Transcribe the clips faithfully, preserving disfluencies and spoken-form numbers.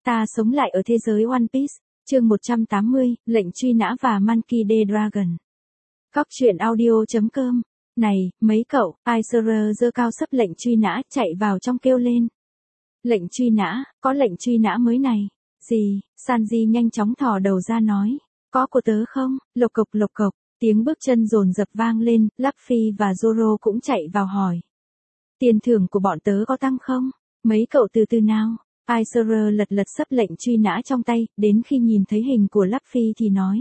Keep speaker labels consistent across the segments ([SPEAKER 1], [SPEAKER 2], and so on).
[SPEAKER 1] Ta sống lại ở thế giới One Piece, chương một trăm tám mươi, lệnh truy nã và Monkey D. Dragon. Cóc truyện audio.com. Này, mấy cậu, Aiser giơ cao sấp lệnh truy nã, chạy vào trong kêu lên. Lệnh truy nã, có lệnh truy nã mới này. Gì? Sanji nhanh chóng thò đầu ra nói. Có của tớ không? Lộc cộc lộc cộc, tiếng bước chân dồn dập vang lên, Luffy và Zoro cũng chạy vào hỏi. Tiền thưởng của bọn tớ có tăng không? Mấy cậu từ từ nào? Aiser lật lật sấp lệnh truy nã trong tay, đến khi nhìn thấy hình của Luffy thì nói.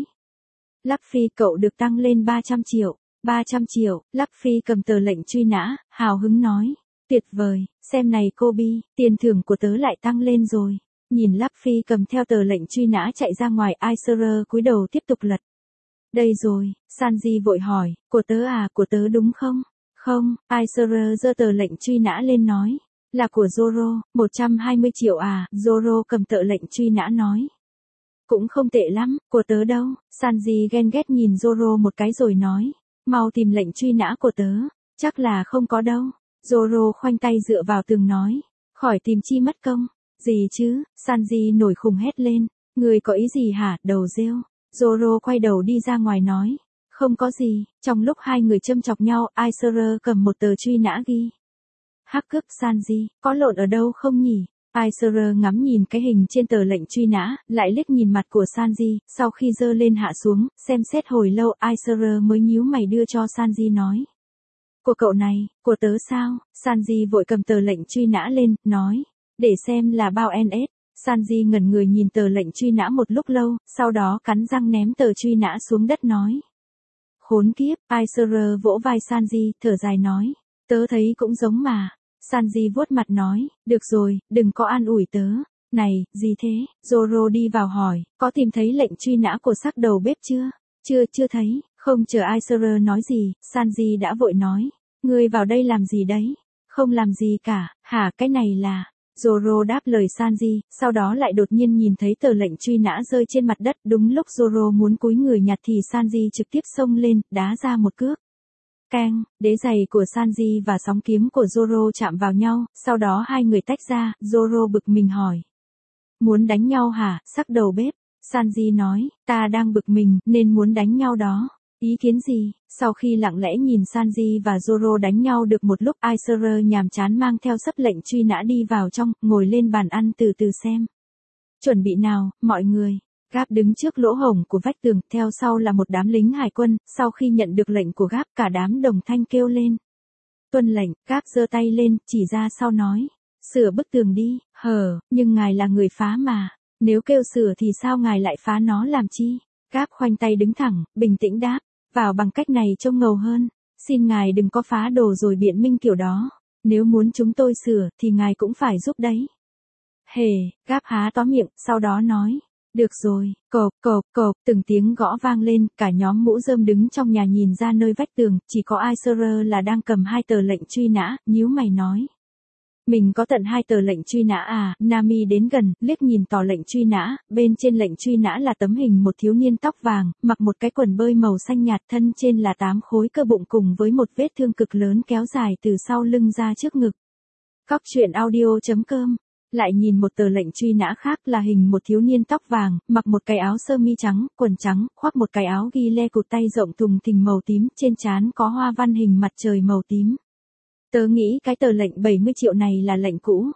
[SPEAKER 1] Luffy, cậu được tăng lên ba trăm triệu. ba trăm triệu, Luffy cầm tờ lệnh truy nã, hào hứng nói. Tuyệt vời, xem này Kobe, tiền thưởng của tớ lại tăng lên rồi. Nhìn Luffy cầm theo tờ lệnh truy nã chạy ra ngoài, Aiser cúi đầu tiếp tục lật. Đây rồi, Sanji vội hỏi, của tớ à, của tớ đúng không? Không, Aiser giơ tờ lệnh truy nã lên nói. Là của Zoro, một trăm hai mươi triệu à, Zoro cầm tờ lệnh truy nã nói. Cũng không tệ lắm, của tớ đâu, Sanji ghen ghét nhìn Zoro một cái rồi nói. Mau tìm lệnh truy nã của tớ, chắc là không có đâu. Zoro khoanh tay dựa vào tường nói. Khỏi tìm chi mất công. Gì chứ, Sanji nổi khùng hét lên. Người có ý gì hả, đầu rêu. Zoro quay đầu đi ra ngoài nói. Không có gì, trong lúc hai người châm chọc nhau, Aiser cầm một tờ truy nã ghi. Hắc cướp Sanji, có lộn ở đâu không nhỉ? Aiser ngắm nhìn cái hình trên tờ lệnh truy nã, lại liếc nhìn mặt của Sanji, sau khi giơ lên hạ xuống, xem xét hồi lâu, Aiser mới nhíu mày đưa cho Sanji nói. Của cậu này, của tớ sao? Sanji vội cầm tờ lệnh truy nã lên, nói. Để xem là bao en ét. Sanji ngẩn người nhìn tờ lệnh truy nã một lúc lâu, sau đó cắn răng ném tờ truy nã xuống đất nói. Khốn kiếp, Aiser vỗ vai Sanji, thở dài nói. Tớ thấy cũng giống mà. Sanji vuốt mặt nói, được rồi, đừng có an ủi tớ. Này, gì thế? Zoro đi vào hỏi, có tìm thấy lệnh truy nã của sắc đầu bếp chưa? Chưa, chưa thấy. Không chờ Aiser nói gì, Sanji đã vội nói. Ngươi vào đây làm gì đấy? Không làm gì cả, hả, cái này là... Zoro đáp lời Sanji, sau đó lại đột nhiên nhìn thấy tờ lệnh truy nã rơi trên mặt đất. Đúng lúc Zoro muốn cúi người nhặt thì Sanji trực tiếp xông lên, đá ra một cước. Keng, đế giày của Sanji và sóng kiếm của Zoro chạm vào nhau, sau đó hai người tách ra, Zoro bực mình hỏi. Muốn đánh nhau hả, sắc đầu bếp? Sanji nói, ta đang bực mình, nên muốn đánh nhau đó. Ý kiến gì? Sau khi lặng lẽ nhìn Sanji và Zoro đánh nhau được một lúc, Aiser nhàm chán mang theo sấp lệnh truy nã đi vào trong, ngồi lên bàn ăn từ từ xem. Chuẩn bị nào, mọi người. Gáp đứng trước lỗ hổng của vách tường, theo sau là một đám lính hải quân, sau khi nhận được lệnh của Gáp, cả đám đồng thanh kêu lên. Tuân lệnh, Gáp giơ tay lên, chỉ ra sau nói. Sửa bức tường đi, hờ, nhưng ngài là người phá mà. Nếu kêu sửa thì sao ngài lại phá nó làm chi? Gáp khoanh tay đứng thẳng, bình tĩnh đáp. Vào bằng cách này trông ngầu hơn. Xin ngài đừng có phá đồ rồi biện minh kiểu đó. Nếu muốn chúng tôi sửa, thì ngài cũng phải giúp đấy. Hề, Gáp há to miệng, sau đó nói. Được rồi, cộp, cộp, cộp, từng tiếng gõ vang lên, cả nhóm mũ rơm đứng trong nhà nhìn ra nơi vách tường, chỉ có Aiser là đang cầm hai tờ lệnh truy nã, nhíu mày nói. Mình có tận hai tờ lệnh truy nã à? Nami đến gần, liếc nhìn tờ lệnh truy nã, bên trên lệnh truy nã là tấm hình một thiếu niên tóc vàng, mặc một cái quần bơi màu xanh nhạt, thân trên là tám khối cơ bụng cùng với một vết thương cực lớn kéo dài từ sau lưng ra trước ngực. Cóc truyện audio.com. Lại nhìn một tờ lệnh truy nã khác là hình một thiếu niên tóc vàng, mặc một cái áo sơ mi trắng, quần trắng, khoác một cái áo ghi lê cụt tay rộng thùng thình màu tím, trên trán có hoa văn hình mặt trời màu tím. Tớ nghĩ cái tờ lệnh bảy mươi triệu này là lệnh cũ.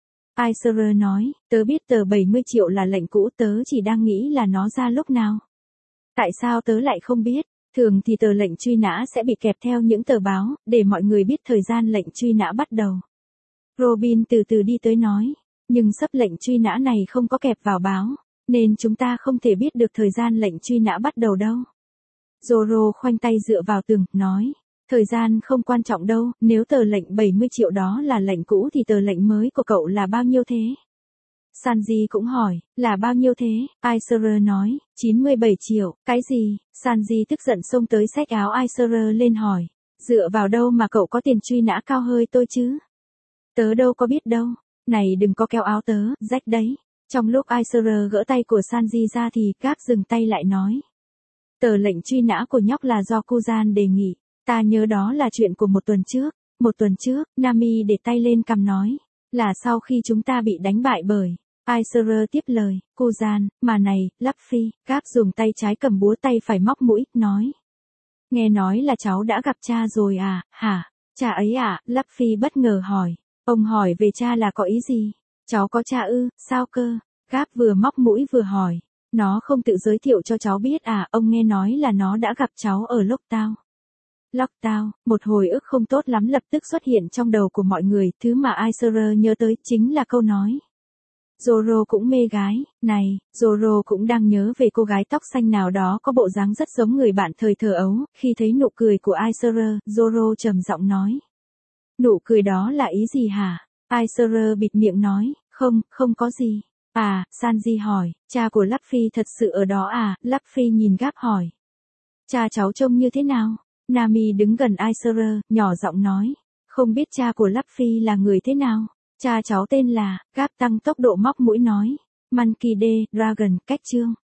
[SPEAKER 1] Aiser nói, tớ biết tờ bảy mươi triệu là lệnh cũ, tớ chỉ đang nghĩ là nó ra lúc nào. Tại sao tớ lại không biết? Thường thì tờ lệnh truy nã sẽ bị kẹp theo những tờ báo, để mọi người biết thời gian lệnh truy nã bắt đầu. Robin từ từ đi tới nói, nhưng sấp lệnh truy nã này không có kẹp vào báo, nên chúng ta không thể biết được thời gian lệnh truy nã bắt đầu đâu. Zoro khoanh tay dựa vào tường, nói. Thời gian không quan trọng đâu, nếu tờ lệnh bảy mươi triệu đó là lệnh cũ thì tờ lệnh mới của cậu là bao nhiêu thế? Sanji cũng hỏi, là bao nhiêu thế? Aiser nói, chín mươi bảy triệu, cái gì? Sanji tức giận xông tới xách áo Aiser lên hỏi, dựa vào đâu mà cậu có tiền truy nã cao hơi tôi chứ? Tớ đâu có biết đâu, này đừng có kéo áo tớ, rách đấy. Trong lúc Aiser gỡ tay của Sanji ra thì Gáp dừng tay lại nói. Tờ lệnh truy nã của nhóc là do Kuzan đề nghị. Ta nhớ đó là chuyện của một tuần trước. Một tuần trước, Nami để tay lên cằm nói. Là sau khi chúng ta bị đánh bại bởi Aisher tiếp lời, cô gian, mà này, Luffy, Cap dùng tay trái cầm búa tay phải móc mũi, nói. Nghe nói là cháu đã gặp cha rồi à, hả? Cha ấy à, Luffy bất ngờ hỏi. Ông hỏi về cha là có ý gì? Cháu có cha ư, sao cơ? Cap vừa móc mũi vừa hỏi. Nó không tự giới thiệu cho cháu biết à, ông nghe nói là nó đã gặp cháu ở Lockdown. Lockdown, một hồi ức không tốt lắm lập tức xuất hiện trong đầu của mọi người, thứ mà Aisher nhớ tới chính là câu nói. Zoro cũng mê gái, này, Zoro cũng đang nhớ về cô gái tóc xanh nào đó có bộ dáng rất giống người bạn thời thơ ấu, khi thấy nụ cười của Aisher, Zoro trầm giọng nói. Nụ cười đó là ý gì hả? Aisher bịt miệng nói, không, không có gì. À, Sanji hỏi, cha của Luffy thật sự ở đó à? Luffy nhìn Garp hỏi. Cha cháu trông như thế nào? Nami đứng gần Aisher, nhỏ giọng nói. Không biết cha của Luffy là người thế nào? Cha cháu tên là, Garp tăng tốc độ móc mũi nói. Monkey D. Dragon, cách chương.